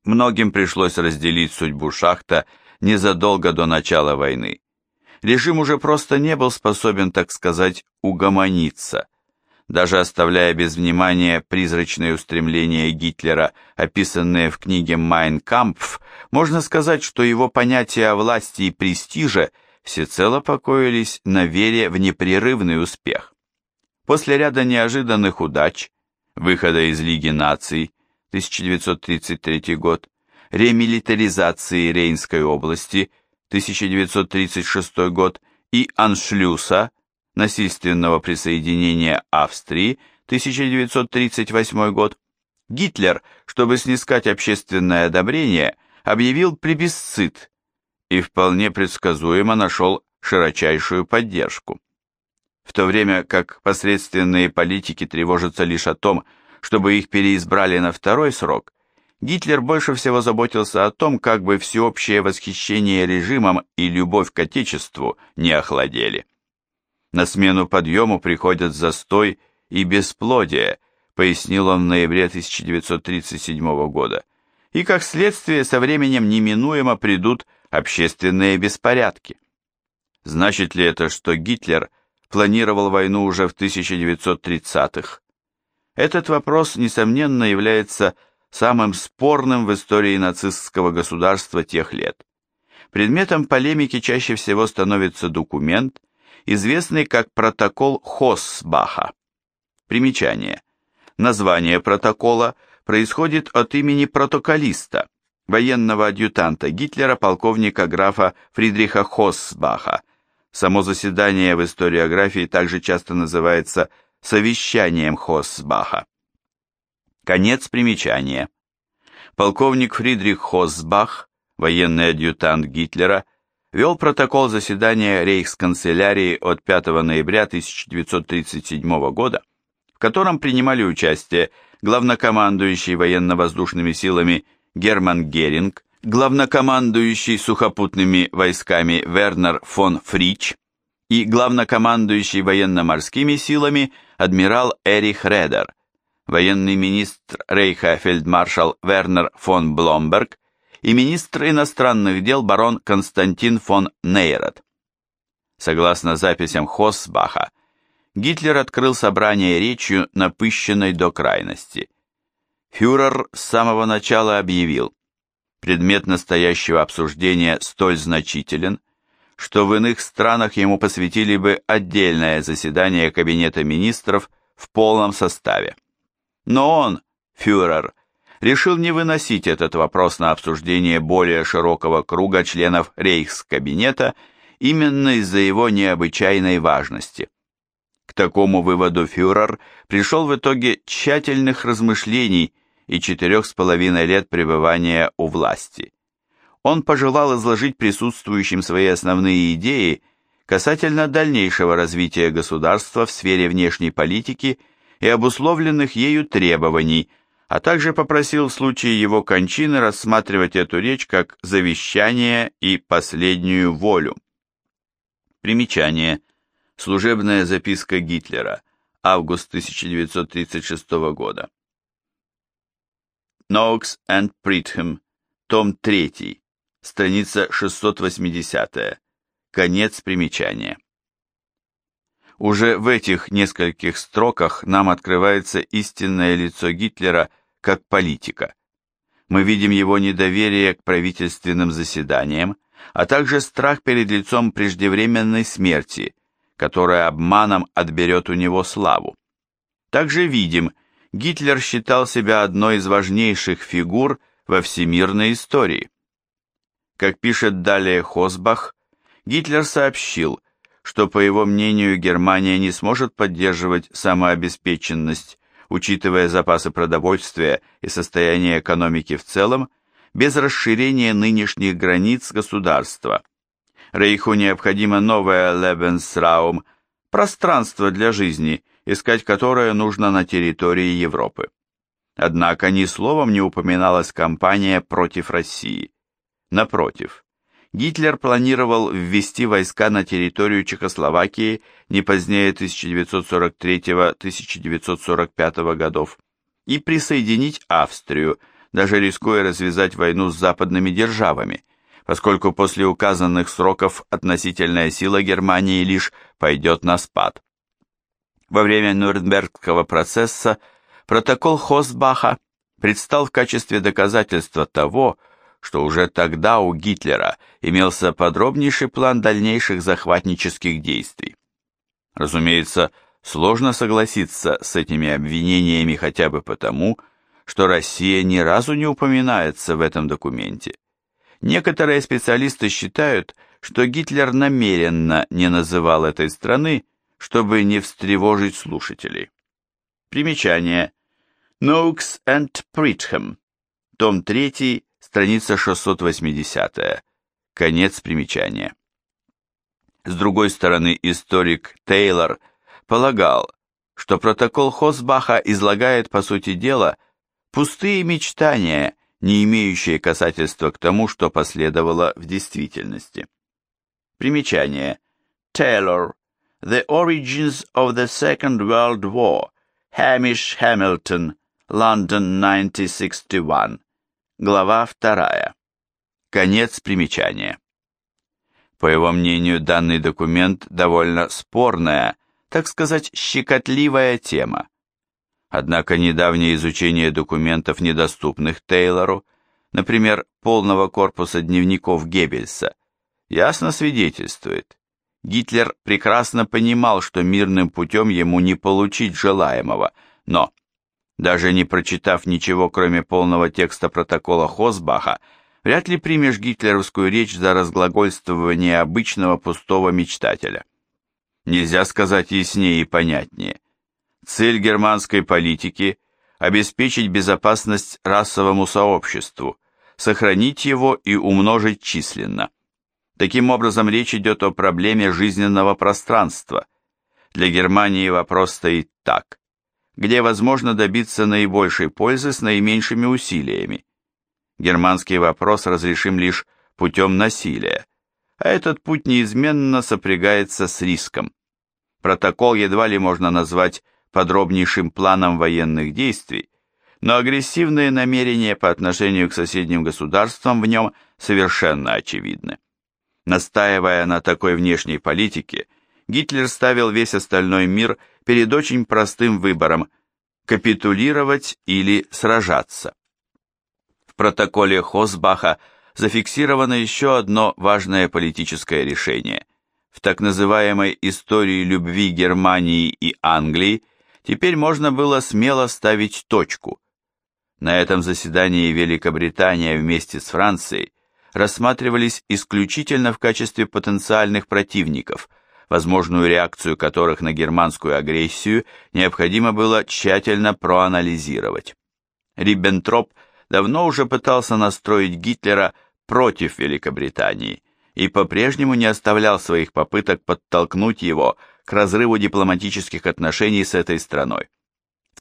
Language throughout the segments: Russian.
Многим пришлось разделить судьбу Шахта незадолго до начала войны. Режим уже просто не был способен, так сказать, угомониться. Даже оставляя без внимания призрачные устремления Гитлера, описанные в книге «Майн Кампф», можно сказать, что его понятия о власти и престиже всецело покоились на вере в непрерывный успех. После ряда неожиданных удач, выхода из Лиги наций, 1933 год, ремилитаризации Рейнской области, 1936 год, и аншлюса, насильственного присоединения Австрии, 1938 год, Гитлер, чтобы снискать общественное одобрение, объявил плебисцит и вполне предсказуемо нашел широчайшую поддержку. В то время как посредственные политики тревожатся лишь о том, чтобы их переизбрали на второй срок, Гитлер больше всего заботился о том, как бы всеобщее восхищение режимом и любовь к отечеству не охладели. На смену подъему приходят застой и бесплодие, пояснил он в ноябре 1937 года, и как следствие со временем неминуемо придут общественные беспорядки. Значит ли это, что Гитлер планировал войну уже в 1930-х? Этот вопрос, несомненно, является самым спорным в истории нацистского государства тех лет. Предметом полемики чаще всего становится документ, известный как протокол Хоссбаха. Примечание. Название протокола происходит от имени протоколиста, военного адъютанта Гитлера, полковника графа Фридриха Хоссбаха. Само заседание в историографии также часто называется совещанием Хоссбаха. Конец примечания. Полковник Фридрих Хоссбах, военный адъютант Гитлера, вел протокол заседания рейхсканцелярии от 5 ноября 1937 года, в котором принимали участие главнокомандующий военно-воздушными силами Герман Геринг, главнокомандующий сухопутными войсками Вернер фон Фрич и главнокомандующий военно-морскими силами адмирал Эрих Редер, военный министр Рейха фельдмаршал Вернер фон Бломберг и министр иностранных дел барон Константин фон Нейрат. Согласно записям Хоссбаха, Гитлер открыл собрание речью, напыщенной до крайности. Фюрер с самого начала объявил: предмет настоящего обсуждения столь значителен, что в иных странах ему посвятили бы отдельное заседание Кабинета министров в полном составе. Но он, фюрер, решил не выносить этот вопрос на обсуждение более широкого круга членов Рейхскабинета именно из-за его необычайной важности. К такому выводу фюрер пришел в итоге тщательных размышлений и 4,5 лет пребывания у власти. Он пожелал изложить присутствующим свои основные идеи касательно дальнейшего развития государства в сфере внешней политики и обусловленных ею требований, а также попросил в случае его кончины рассматривать эту речь как завещание и последнюю волю. Примечание. Служебная записка Гитлера. Август 1936 года. Ноукс энд Притхэм. Том 3. Страница 680. Конец примечания. Уже в этих нескольких строках нам открывается истинное лицо Гитлера как политика. Мы видим его недоверие к правительственным заседаниям, а также страх перед лицом преждевременной смерти, которая обманом отберет у него славу. Также видим, Гитлер считал себя одной из важнейших фигур во всемирной истории. Как пишет далее Хосбах, Гитлер сообщил, что, по его мнению, Германия не сможет поддерживать самообеспеченность, учитывая запасы продовольствия и состояние экономики в целом, без расширения нынешних границ государства. Рейху необходимо новое Lebensraum, пространство для жизни, искать которое нужно на территории Европы. Однако ни словом не упоминалась кампания против России. Напротив, Гитлер планировал ввести войска на территорию Чехословакии не позднее 1943-1945 годов и присоединить Австрию даже рискуя развязать войну с западными державами, поскольку после указанных сроков относительная сила Германии лишь пойдет на спад. Во время Нюрнбергского процесса протокол Хосбаха предстал в качестве доказательства того, что уже тогда у Гитлера имелся подробнейший план дальнейших захватнических действий. Разумеется, сложно согласиться с этими обвинениями хотя бы потому, что Россия ни разу не упоминается в этом документе. Некоторые специалисты считают, что Гитлер намеренно не называл этой страны, чтобы не встревожить слушателей. Примечание. Noakes and Pridham. Том 3, страница 680. Конец примечания. С другой стороны, историк Тейлор полагал, что протокол Хосбаха излагает, по сути дела, пустые мечтания, не имеющие касательства к тому, что последовало в действительности. Примечание. Taylor. The Origins of the Second World War. Hamish Hamilton. London, 1961. Глава 2. Конец примечания. По его мнению, данный документ довольно спорная, так сказать, щекотливая тема. Однако недавнее изучение документов, недоступных Тейлору, например, полного корпуса дневников Геббельса, ясно свидетельствует, Гитлер прекрасно понимал, что мирным путем ему не получить желаемого, но, даже не прочитав ничего, кроме полного текста протокола Хосбаха, вряд ли примешь гитлеровскую речь за разглагольствование обычного пустого мечтателя. Нельзя сказать яснее и понятнее. Цель германской политики – обеспечить безопасность расовому сообществу, сохранить его и умножить численно. Таким образом, речь идет о проблеме жизненного пространства. Для Германии вопрос стоит так. Где возможно добиться наибольшей пользы с наименьшими усилиями? Германский вопрос разрешим лишь путем насилия, а этот путь неизменно сопрягается с риском. Протокол едва ли можно назвать подробнейшим планом военных действий, но агрессивные намерения по отношению к соседним государствам в нем совершенно очевидны. Настаивая на такой внешней политике, Гитлер ставил весь остальной мир перед очень простым выбором – капитулировать или сражаться. В протоколе Хосбаха зафиксировано еще одно важное политическое решение. В так называемой истории любви Германии и Англии теперь можно было смело ставить точку. На этом заседании Великобритания вместе с Францией рассматривались исключительно в качестве потенциальных противников, возможную реакцию которых на германскую агрессию необходимо было тщательно проанализировать. Риббентроп давно уже пытался настроить Гитлера против Великобритании и по-прежнему не оставлял своих попыток подтолкнуть его к разрыву дипломатических отношений с этой страной. В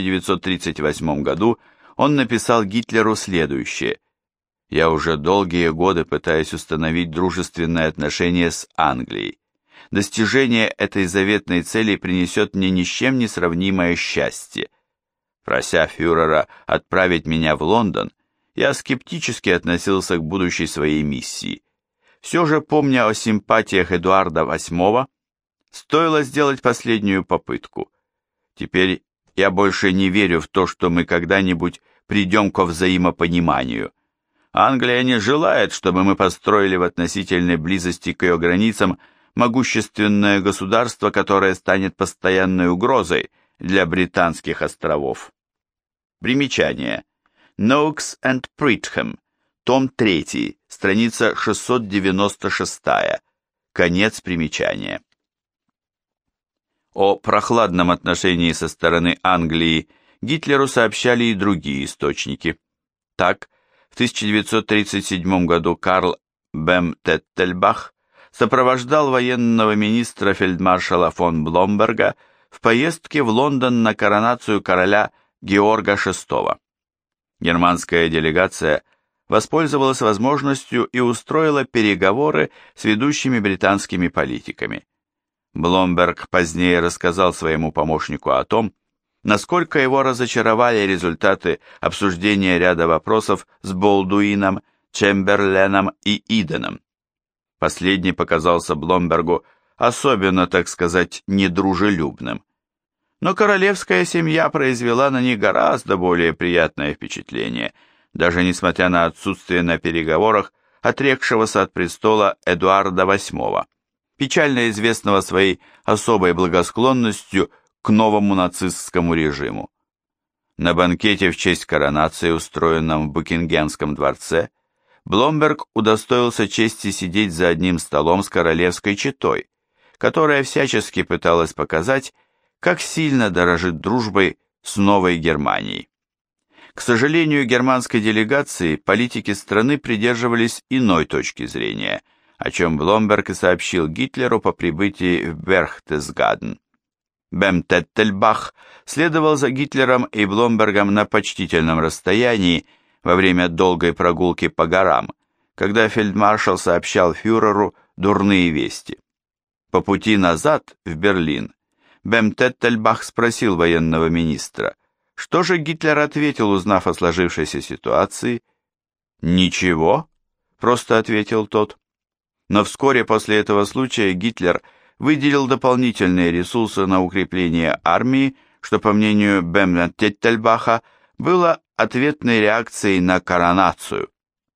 1938 году он написал Гитлеру следующее: «Я уже долгие годы пытаюсь установить дружественные отношения с Англией. Достижение этой заветной цели принесет мне ни с чем не сравнимое счастье. Прося фюрера отправить меня в Лондон, я скептически относился к будущей своей миссии. Все же, помня о симпатиях Эдуарда VIII, стоило сделать последнюю попытку. Теперь я больше не верю в то, что мы когда-нибудь придем ко взаимопониманию. Англия не желает, чтобы мы построили в относительной близости к ее границам могущественное государство, которое станет постоянной угрозой для Британских островов». Примечание. Noakes and Pridham. Том 3. Страница 696. Конец примечания. О прохладном отношении со стороны Англии Гитлеру сообщали и другие источники. Так, в 1937 году Карл Бем-Теттельбах сопровождал военного министра фельдмаршала фон Бломберга в поездке в Лондон на коронацию короля Георга VI. Германская делегация воспользовалась возможностью и устроила переговоры с ведущими британскими политиками. Бломберг позднее рассказал своему помощнику о том, насколько его разочаровали результаты обсуждения ряда вопросов с Болдуином, Чемберленом и Иденом. Последний показался Бломбергу особенно, так сказать, недружелюбным. Но королевская семья произвела на них гораздо более приятное впечатление, даже несмотря на отсутствие на переговорах отрекшегося от престола Эдуарда VIII, печально известного своей особой благосклонностью к новому нацистскому режиму. На банкете в честь коронации, устроенном в Букингемском дворце, Бломберг удостоился чести сидеть за одним столом с королевской четой, которая всячески пыталась показать, как сильно дорожит дружбой с Новой Германией. К сожалению, германской делегации политики страны придерживались иной точки зрения, о чем Бломберг и сообщил Гитлеру по прибытии в Берхтесгаден. Бемтеттельбах следовал за Гитлером и Бломбергом на почтительном расстоянии во время долгой прогулки по горам, когда фельдмаршал сообщал фюреру дурные вести. По пути назад, в Берлин, Бемтеттельбах спросил военного министра, что же Гитлер ответил, узнав о сложившейся ситуации. «Ничего», — просто ответил тот. Но вскоре после этого случая Гитлер выделил дополнительные ресурсы на укрепление армии, что, по мнению Бемтеттельбаха, было ответной реакцией на коронацию.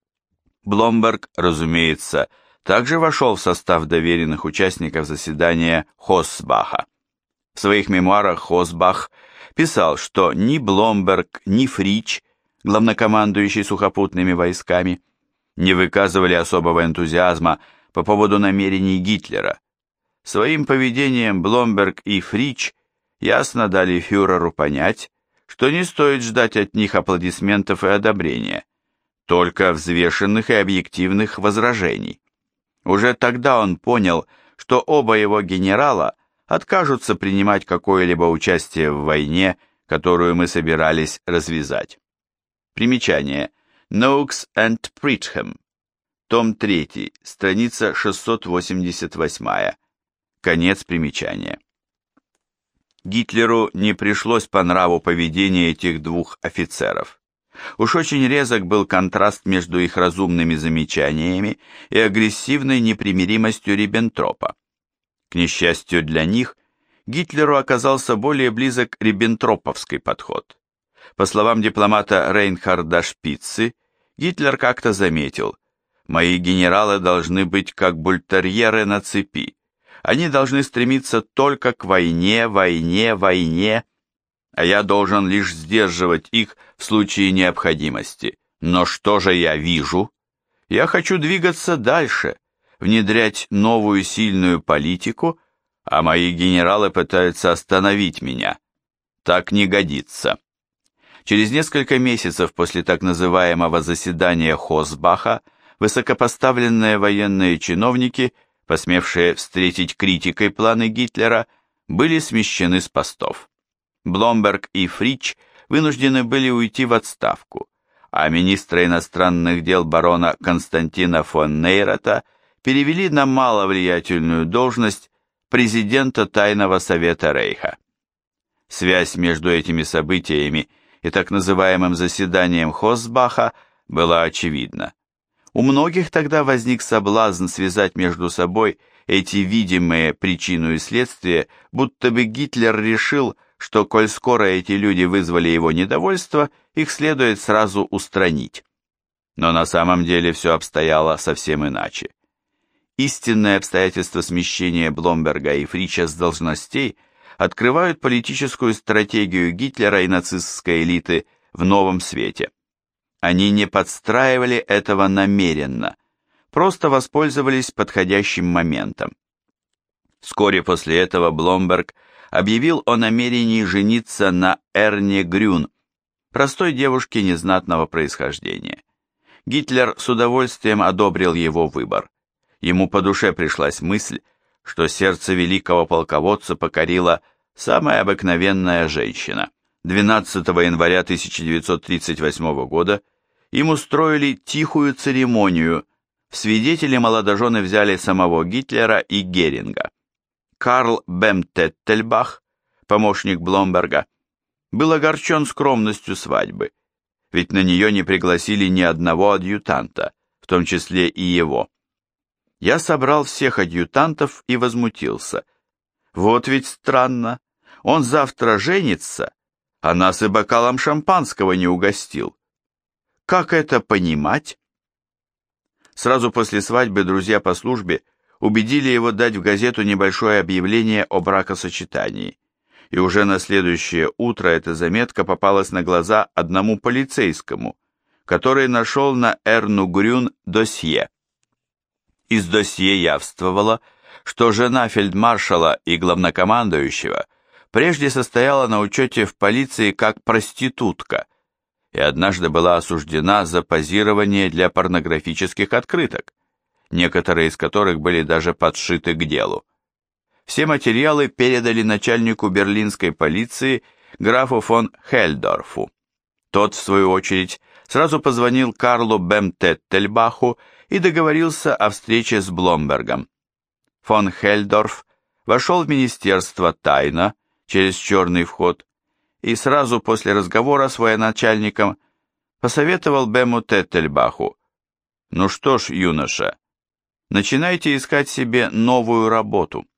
Бломберг, разумеется, также вошел в состав доверенных участников заседания Хосбаха. В своих мемуарах Хосбах писал, что ни Бломберг, ни Фрич, главнокомандующий сухопутными войсками, не выказывали особого энтузиазма по поводу намерений Гитлера. Своим поведением Бломберг и Фрич ясно дали фюреру понять, что не стоит ждать от них аплодисментов и одобрения, только взвешенных и объективных возражений. Уже тогда он понял, что оба его генерала откажутся принимать какое-либо участие в войне, которую мы собирались развязать. Примечание. Noakes and Pridham. Том 3, страница 688. Конец примечания. Гитлеру не пришлось по нраву поведение этих двух офицеров. Уж очень резок был контраст между их разумными замечаниями и агрессивной непримиримостью Риббентропа. К несчастью для них, Гитлеру оказался более близок риббентроповский подход. По словам дипломата Рейнхарда Шпицы, Гитлер как-то заметил: «Мои генералы должны быть как бультерьеры на цепи. Они должны стремиться только к войне, войне, войне, а я должен лишь сдерживать их в случае необходимости. Но что же я вижу? Я хочу двигаться дальше, внедрять новую сильную политику, а мои генералы пытаются остановить меня. Так не годится». Через несколько месяцев после так называемого заседания Хосбаха высокопоставленные военные чиновники, посмевшие встретить критикой планы Гитлера, были смещены с постов. Бломберг и Фрич вынуждены были уйти в отставку, а министра иностранных дел барона Константина фон Нейрата перевели на маловлиятельную должность президента Тайного Совета Рейха. Связь между этими событиями и так называемым заседанием Хосбаха была очевидна. У многих тогда возник соблазн связать между собой эти видимые причину и следствие, будто бы Гитлер решил, что, коль скоро эти люди вызвали его недовольство, их следует сразу устранить. Но на самом деле все обстояло совсем иначе. Истинные обстоятельства смещения Бломберга и Фрича с должностей открывают политическую стратегию Гитлера и нацистской элиты в новом свете. Они не подстраивали этого намеренно, просто воспользовались подходящим моментом. Вскоре после этого Бломберг объявил о намерении жениться на Эрне Грюн, простой девушке незнатного происхождения. Гитлер с удовольствием одобрил его выбор. Ему по душе пришлась мысль, что сердце великого полководца покорила самая обыкновенная женщина. 12 января 1938 года им устроили тихую церемонию. В свидетели молодожены взяли самого Гитлера и Геринга. Карл Бемтеттельбах, помощник Бломберга, был огорчен скромностью свадьбы, ведь на нее не пригласили ни одного адъютанта, в том числе и его. Я собрал всех адъютантов и возмутился. Вот ведь странно, он завтра женится, а нас и бокалом шампанского не угостил. Как это понимать? Сразу после свадьбы друзья по службе убедили его дать в газету небольшое объявление о бракосочетании, и уже на следующее утро эта заметка попалась на глаза одному полицейскому, который нашел на Эрну Грюн досье. Из досье явствовало, что жена фельдмаршала и главнокомандующего прежде состояла на учете в полиции как проститутка и однажды была осуждена за позирование для порнографических открыток, некоторые из которых были даже подшиты к делу. Все материалы передали начальнику берлинской полиции графу фон Хельдорфу. Тот, в свою очередь, сразу позвонил Карлу Бемтеттельбаху и договорился о встрече с Бломбергом. Фон Хельдорф вошел в министерство тайно, через черный вход, и сразу после разговора с военачальником посоветовал Бему Теттельбаху: «Ну что ж, юноша, начинайте искать себе новую работу.